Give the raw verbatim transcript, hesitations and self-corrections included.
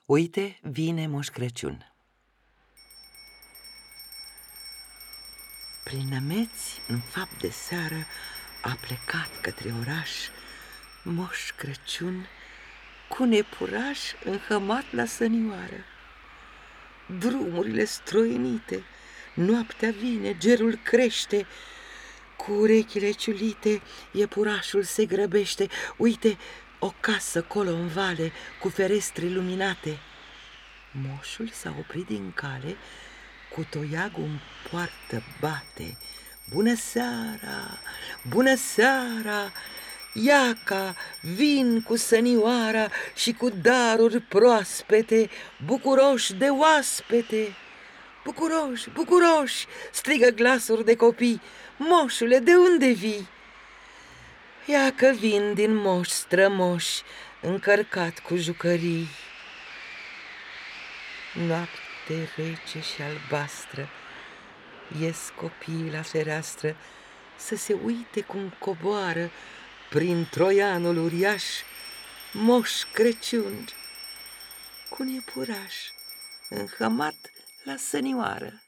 Uite, vine Moș Crăciun. Prin nămeți, în fapt de seară, a plecat către oraș Moș Crăciun cu nepuraș înhămat la sănioară. Drumurile stroinite, noaptea vine, gerul crește, cu urechile ciulite, iepurașul se grăbește. Uite, o casă colo în vale, cu ferestre luminate. Moșul s-a oprit din cale, cu toiagul în poartă bate. Bună seara, bună seara, iaca, vin cu sănioara și cu daruri proaspete, bucuroși de oaspete. Bucuroși, bucuroși, strigă glasuri de copii, moșule, de unde vii? Iacă vin din moși strămoși, încărcat cu jucării. Noapte rece și albastră, ies copiii la fereastră să se uite cum coboară prin Troianul uriaș Moș Crăciun cu un iepuraș înhămat la sănioară.